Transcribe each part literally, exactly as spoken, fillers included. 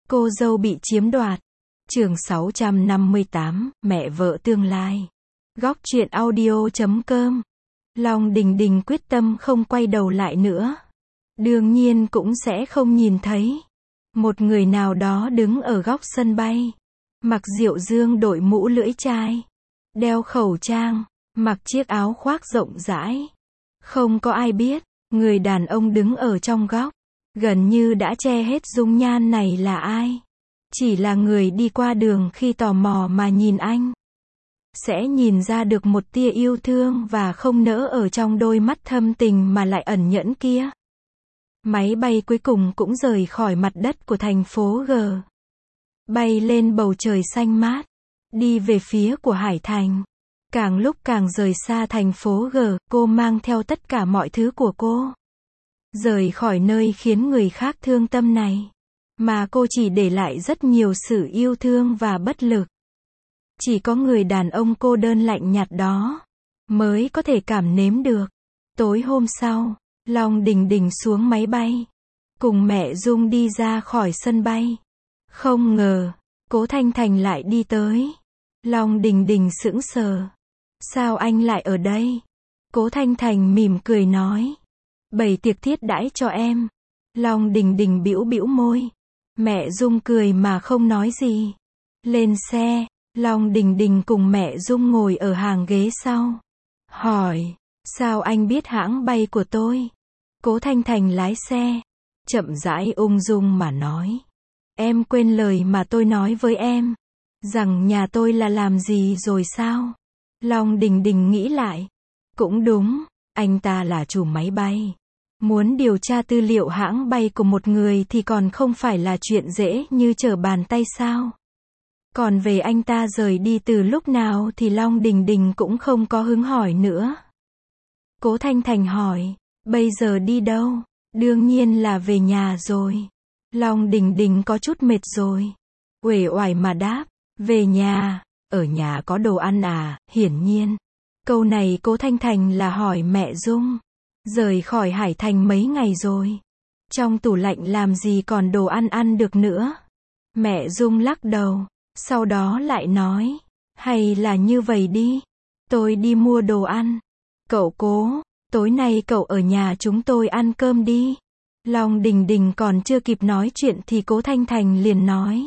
Cô dâu bị chiếm đoạt. Chương sáu trăm năm mươi tám, mẹ vợ tương lai. Góc truyện audio chấm com. Long Đình Đình quyết tâm không quay đầu lại nữa. Đương nhiên cũng sẽ không nhìn thấy một người nào đó đứng ở góc sân bay. Mặc diệu dương đội mũ lưỡi chai, đeo khẩu trang, mặc chiếc áo khoác rộng rãi. Không có ai biết, người đàn ông đứng ở trong góc, gần như đã che hết dung nhan này là ai. Chỉ là người đi qua đường khi tò mò mà nhìn anh, sẽ nhìn ra được một tia yêu thương và không nỡ ở trong đôi mắt thâm tình mà lại ẩn nhẫn kia. Máy bay cuối cùng cũng rời khỏi mặt đất của thành phố G. Bay lên bầu trời xanh mát, đi về phía của Hải Thành. Càng lúc càng rời xa thành phố G, cô mang theo tất cả mọi thứ của cô. Rời khỏi nơi khiến người khác thương tâm này. Mà cô chỉ để lại rất nhiều sự yêu thương và bất lực. Chỉ có người đàn ông cô đơn lạnh nhạt đó mới có thể cảm nếm được. Tối hôm sau, Long Đình Đình xuống máy bay, cùng mẹ Dung đi ra khỏi sân bay. Không ngờ, Cố Thanh Thành lại đi tới. Long Đình Đình sững sờ. Sao anh lại ở đây? Cố Thanh Thành mỉm cười nói. Bày tiệc thiết đãi cho em. Long Đình Đình bĩu bĩu môi. Mẹ Dung cười mà không nói gì. Lên xe, Long Đình Đình cùng mẹ Dung ngồi ở hàng ghế sau. Hỏi, sao anh biết hãng bay của tôi? Cố Thanh Thành lái xe, chậm rãi ung dung mà nói. Em quên lời mà tôi nói với em, rằng nhà tôi là làm gì rồi sao? Long Đình Đình nghĩ lại. Cũng đúng, anh ta là chủ máy bay. Muốn điều tra tư liệu hãng bay của một người thì còn không phải là chuyện dễ như trở bàn tay sao? Còn về anh ta rời đi từ lúc nào thì Long Đình Đình cũng không có hứng hỏi nữa. Cố Thanh Thành hỏi, bây giờ đi đâu? Đương nhiên là về nhà rồi. Long Đình Đình có chút mệt rồi. Uể oải mà đáp, về nhà, ở nhà có đồ ăn à? Hiển nhiên, câu này Cố Thanh Thành là hỏi mẹ Dung. Rời khỏi Hải Thành mấy ngày rồi, trong tủ lạnh làm gì còn đồ ăn ăn được nữa. Mẹ Dung lắc đầu, sau đó lại nói, hay là như vậy đi, tôi đi mua đồ ăn. Cậu Cố, tối nay cậu ở nhà chúng tôi ăn cơm đi. Long Đình Đình còn chưa kịp nói chuyện thì Cố Thanh Thành liền nói.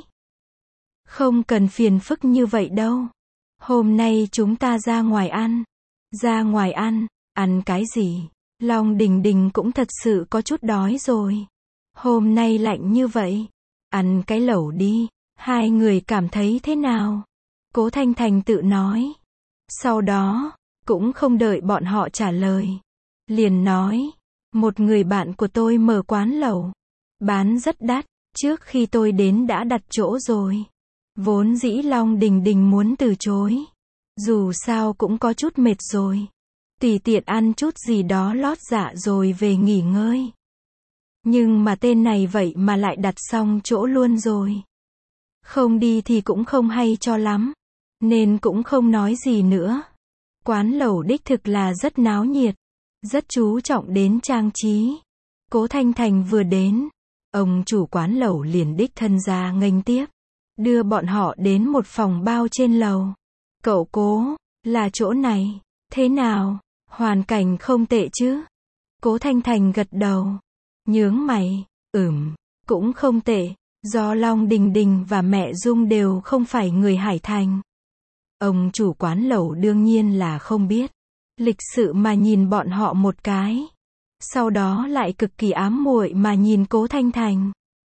Không cần phiền phức như vậy đâu. Hôm nay chúng ta ra ngoài ăn. Ra ngoài ăn, ăn cái gì? Long Đình Đình cũng thật sự có chút đói rồi. Hôm nay lạnh như vậy, ăn cái lẩu đi. Hai người cảm thấy thế nào? Cố Thanh Thành tự nói. Sau đó, cũng không đợi bọn họ trả lời, liền nói, một người bạn của tôi mở quán lẩu, bán rất đắt, trước khi tôi đến đã đặt chỗ rồi. Vốn dĩ Long Đình Đình muốn từ chối, dù sao cũng có chút mệt rồi, tùy tiện ăn chút gì đó lót dạ rồi về nghỉ ngơi. Nhưng mà tên này vậy mà lại đặt xong chỗ luôn rồi. Không đi thì cũng không hay cho lắm, nên cũng không nói gì nữa. Quán lẩu đích thực là rất náo nhiệt, rất chú trọng đến trang trí. Cố Thanh Thành vừa đến, ông chủ quán lẩu liền đích thân ra nghênh tiếp, đưa bọn họ đến một phòng bao trên lầu. Cậu Cố, là chỗ này, thế nào, hoàn cảnh không tệ chứ? Cố Thanh Thành gật đầu, nhướng mày, ừm, cũng không tệ, do Long Đình Đình và mẹ Dung đều không phải người Hải Thành. Ông chủ quán lẩu đương nhiên là không biết, lịch sự mà nhìn bọn họ một cái, sau đó lại cực kỳ ám muội mà nhìn Cố Thanh Thành.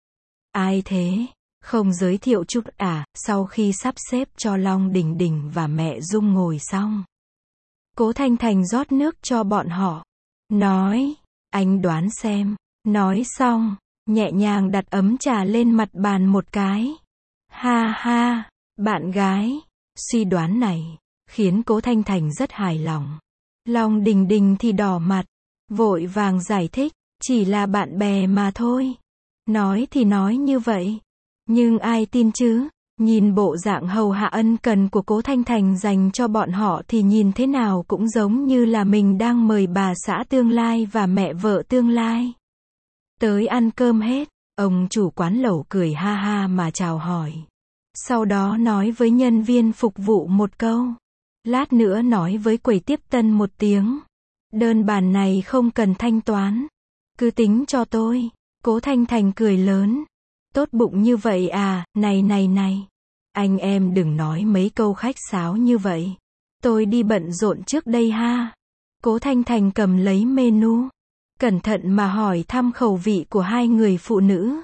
Ai thế? Không giới thiệu chút à? Sau khi sắp xếp cho Long Đình Đình và mẹ Dung ngồi xong, Cố Thanh Thành rót nước cho bọn họ, nói, anh đoán xem. Nói xong, nhẹ nhàng đặt ấm trà lên mặt bàn một cái. Ha ha, bạn gái, suy đoán này khiến Cố Thanh Thành rất hài lòng. Long Đình Đình thì đỏ mặt, vội vàng giải thích, chỉ là bạn bè mà thôi. Nói thì nói như vậy, nhưng ai tin chứ? Nhìn bộ dạng hầu hạ ân cần của Cố Thanh Thành dành cho bọn họ thì nhìn thế nào cũng giống như là mình đang mời bà xã tương lai và mẹ vợ tương lai tới ăn cơm hết. Ông chủ quán lẩu cười ha ha mà chào hỏi. Sau đó nói với nhân viên phục vụ một câu. Lát nữa nói với quầy tiếp tân một tiếng. Đơn bàn này không cần thanh toán. Cứ tính cho tôi. Cố Thanh Thành cười lớn. Tốt bụng như vậy à, này này này. Anh em đừng nói mấy câu khách sáo như vậy. Tôi đi bận rộn trước đây ha. Cố Thanh Thành cầm lấy menu. Cẩn thận mà hỏi thăm khẩu vị của hai người phụ nữ.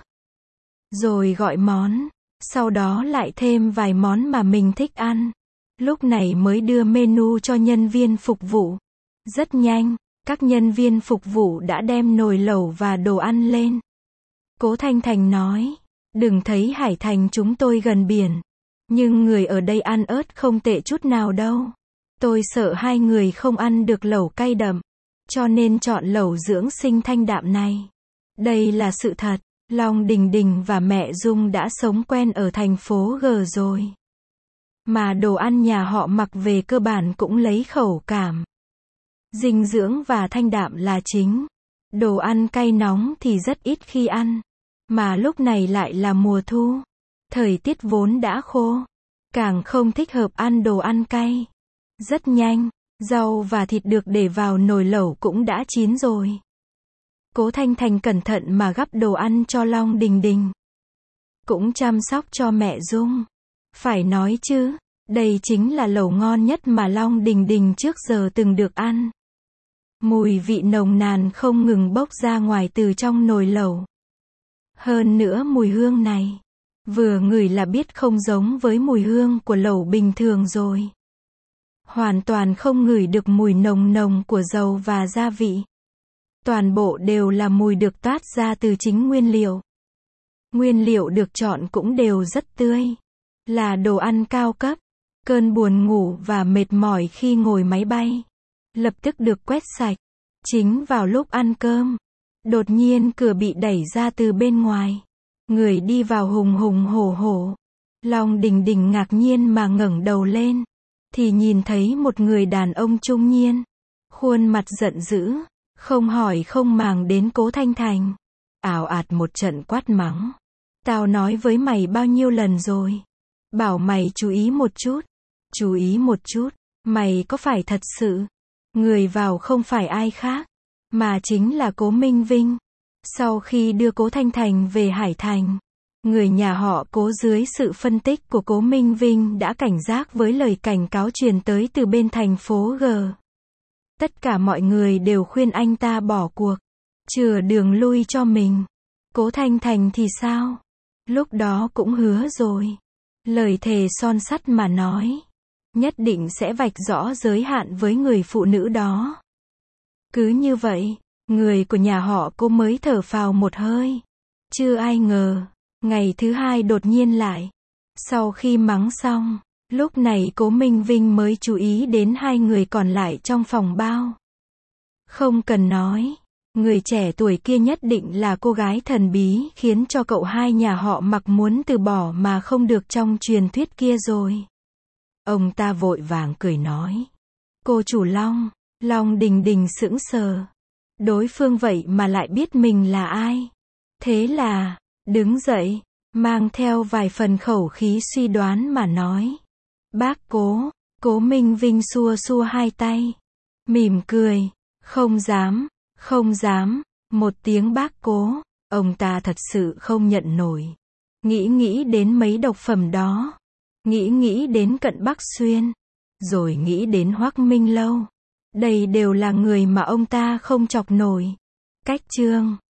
Rồi gọi món. Sau đó lại thêm vài món mà mình thích ăn. Lúc này mới đưa menu cho nhân viên phục vụ. Rất nhanh, các nhân viên phục vụ đã đem nồi lẩu và đồ ăn lên. Cố Thanh Thành nói, đừng thấy Hải Thành chúng tôi gần biển. Nhưng người ở đây ăn ớt không tệ chút nào đâu. Tôi sợ hai người không ăn được lẩu cay đậm. Cho nên chọn lẩu dưỡng sinh thanh đạm này. Đây là sự thật. Long Đình Đình và mẹ Dung đã sống quen ở thành phố G rồi. Mà đồ ăn nhà họ Mặc về cơ bản cũng lấy khẩu cảm. Dinh dưỡng và thanh đạm là chính. Đồ ăn cay nóng thì rất ít khi ăn. Mà lúc này lại là mùa thu. Thời tiết vốn đã khô. Càng không thích hợp ăn đồ ăn cay. Rất nhanh, rau và thịt được để vào nồi lẩu cũng đã chín rồi. Cố Thanh Thành cẩn thận mà gắp đồ ăn cho Long Đình Đình. Cũng chăm sóc cho mẹ Dung. Phải nói chứ, đây chính là lẩu ngon nhất mà Long Đình Đình trước giờ từng được ăn. Mùi vị nồng nàn không ngừng bốc ra ngoài từ trong nồi lẩu. Hơn nữa mùi hương này, vừa ngửi là biết không giống với mùi hương của lẩu bình thường rồi. Hoàn toàn không ngửi được mùi nồng nồng của dầu và gia vị. Toàn bộ đều là mùi được toát ra từ chính nguyên liệu. Nguyên liệu được chọn cũng đều rất tươi. Là đồ ăn cao cấp. Cơn buồn ngủ và mệt mỏi khi ngồi máy bay lập tức được quét sạch. Chính vào lúc ăn cơm, đột nhiên cửa bị đẩy ra từ bên ngoài. Người đi vào hùng hùng hổ hổ. Long Đình Đình ngạc nhiên mà ngẩng đầu lên. Thì nhìn thấy một người đàn ông trung niên. Khuôn mặt giận dữ. Không hỏi không màng đến Cố Thanh Thành. Ào ạt một trận quát mắng. Tao nói với mày bao nhiêu lần rồi. Bảo mày chú ý một chút. Chú ý một chút. Mày có phải thật sự. Người vào không phải ai khác. Mà chính là Cố Minh Vinh. Sau khi đưa Cố Thanh Thành về Hải Thành. Người nhà họ Cố dưới sự phân tích của Cố Minh Vinh đã cảnh giác với lời cảnh cáo truyền tới từ bên thành phố G. Tất cả mọi người đều khuyên anh ta bỏ cuộc. Chừa đường lui cho mình. Cố Thanh Thành thì sao? Lúc đó cũng hứa rồi. Lời thề son sắt mà nói. Nhất định sẽ vạch rõ giới hạn với người phụ nữ đó. Cứ như vậy, người của nhà họ Cố mới thở phào một hơi. Chưa ai ngờ, ngày thứ hai đột nhiên lại. Sau khi mắng xong, lúc này Cố Minh Vinh mới chú ý đến hai người còn lại trong phòng bao. Không cần nói, người trẻ tuổi kia nhất định là cô gái thần bí khiến cho cậu hai nhà họ Mặc muốn từ bỏ mà không được trong truyền thuyết kia rồi. Ông ta vội vàng cười nói. Cô chủ Long, Long Đình Đình sững sờ. Đối phương vậy mà lại biết mình là ai. Thế là, đứng dậy, mang theo vài phần khẩu khí suy đoán mà nói. Bác Cố, Cố Minh Vinh xua xua hai tay. Mỉm cười, không dám, không dám, một tiếng bác Cố, ông ta thật sự không nhận nổi. Nghĩ nghĩ đến mấy độc phẩm đó. Nghĩ nghĩ đến Cận Bắc Xuyên. Rồi nghĩ đến Hoắc Minh Lâu. Đây đều là người mà ông ta không chọc nổi. Cách chương